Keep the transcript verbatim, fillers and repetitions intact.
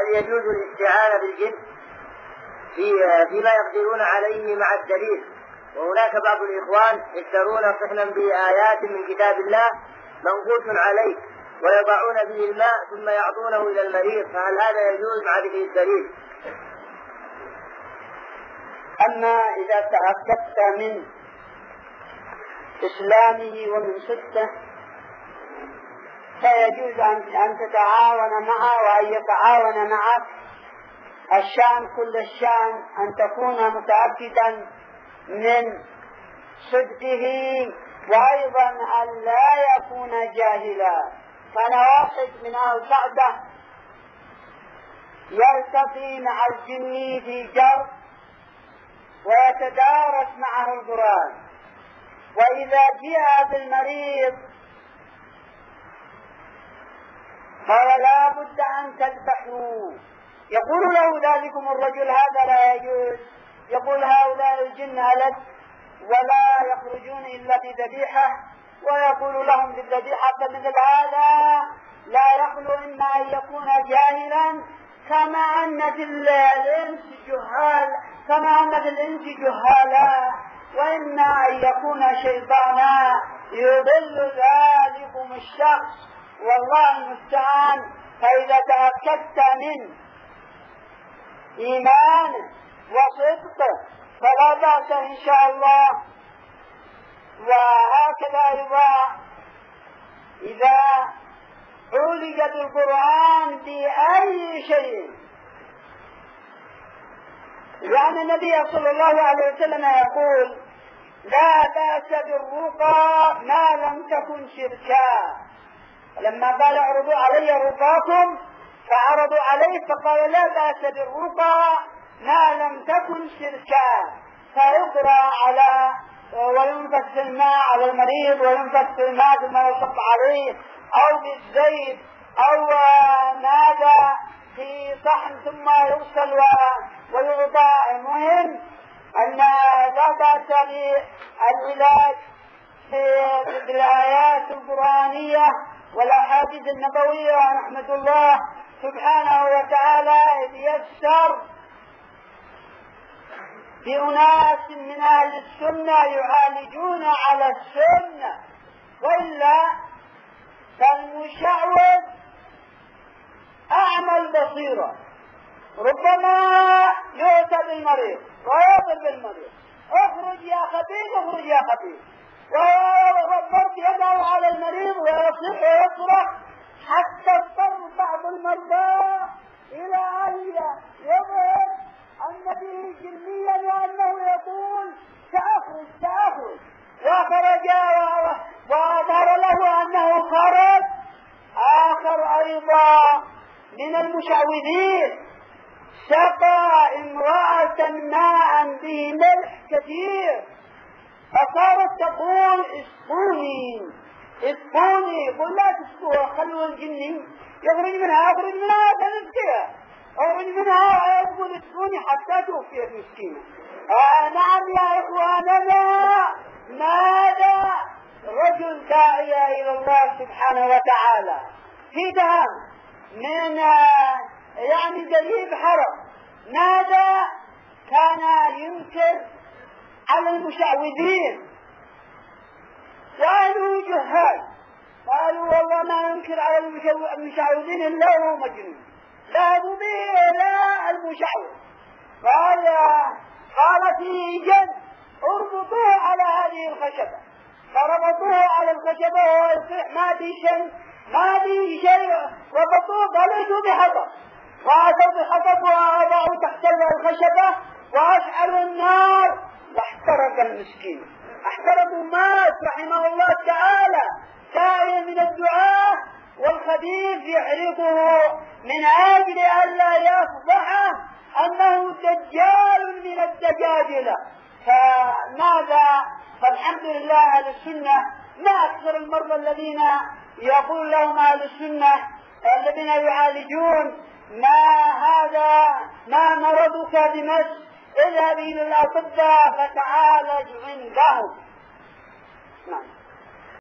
هل يجوز الاستعانة بالجن في فيما يقدرون عليه مع الدليل؟ وهناك بعض الإخوان يشترون صحنا بآيات من كتاب الله منقوص عليه ويضعون به الماء ثم يعطونه إلى المريض، فهل هذا يجوز مع ذكر الدليل؟ أما إذا تأكدت من إسلامه ومن صدقه فيجوز أن تتعاون معه وأن يتعاون معك. الشأن كل الشأن أن تكون متأكدا من صدقه، وأيضا أن لا يكون جاهلا. كان واحد من أهل الكعبة يرتقي مع الجن في جر ويتدارس معه القرآن، وإذا جاء بالمريض قال لا بد أن تذبحوا. يقول له ذلكم الرجل هذا لا يجوز، يقول هؤلاء الجن ألد ولا يخرجون إلا بذبيحة، ويقول لهم بالذبيحة. فمثل هذا لا يخلو إما أن يكون جاهلا كما أن في الإنس جهال كما أن في الإنس جهالا، وإما أن يكون شيطانا يضل ذلكم الشخص، والله المستعان. فإذا تأكدت من إيمان وصدق فلا بأس إن شاء الله. وهكذا أيضا إذا عولج بالقرآن بأي شيء، لأن النبي صلى الله عليه وسلم يقول لا بأس بالرقى ما لم تكن شركا. لما قال اعرضوا علي رقاكم فعرضوا عليه فقال لا بأس بالرقى ما لم تكن شركا، فيقرأ على وينفث في الماء على المريض وينفث في الماء ثم يصب عليه أو بالزيت أو ماذا في صحن ثم يغسل ويوضع. المهم أن لا بأس بالعلاج بالآيات القرآنية والأحاديث النبوية، ونحمد الله سبحانه وتعالى إذ يسر بأناس من أهل السنة يعالجون على السنة، وإلا فالمشعوذ أعمى البصيرة ربما يؤتى بالمريض ويضرب بالمريض اخرج يا خبيث اخرج يا خبيث، وربط يده على المريض ويصيح ويصرخ حتى اضطر بعض المرضى إلى أن يظهر أن به جنيا وأنه يقول سأخرج سأخرج، وخرج وأظهر له أنه خرج. آخر أيضا من المشعوذين سقى امرأة ماء به ملح كثير فصارت تقول اسقوني اسقوني. قل لا تسقوها، خلوا الجن يخرج منها يخرج منها تنسكها اخرج منها يقول اسقوني حتى توفيت مسكينة. آه نعم يا إخواننا، ماذا رجل داعية إلى الله سبحانه وتعالى في دهام من آه يعني دليل حرب، ماذا كان ينكر على المشعوذين وأهله جهال؟ قالوا والله ما ينكر على المشعوذين إلا هو مجنون، ذهبوا به إلى المشعوذ. قال قال فيه جن اربطوه على هذه الخشبة، فربطوه على الخشبة وهو يصيح ما في شيء ما في شيء، ربطوه قالوا بحطب وأتوا بحطب ووضعوا تحت الخشبة وأشعلوا النار واحترق المسكين، احترق ومات رحمه الله تعالى. داعي من الدعاء والخبيث يحرقه من أجل ألا يفضح أنه دجال من الدجاجلة. فماذا؟ فالحمد لله أهل السنة ما أكثر المرضى الذين يقول لهم أهل السنة الذين يعالجون ما هذا ما مرضك بمس اذهب إلى الأطباء فتعالج عندهم. نعم.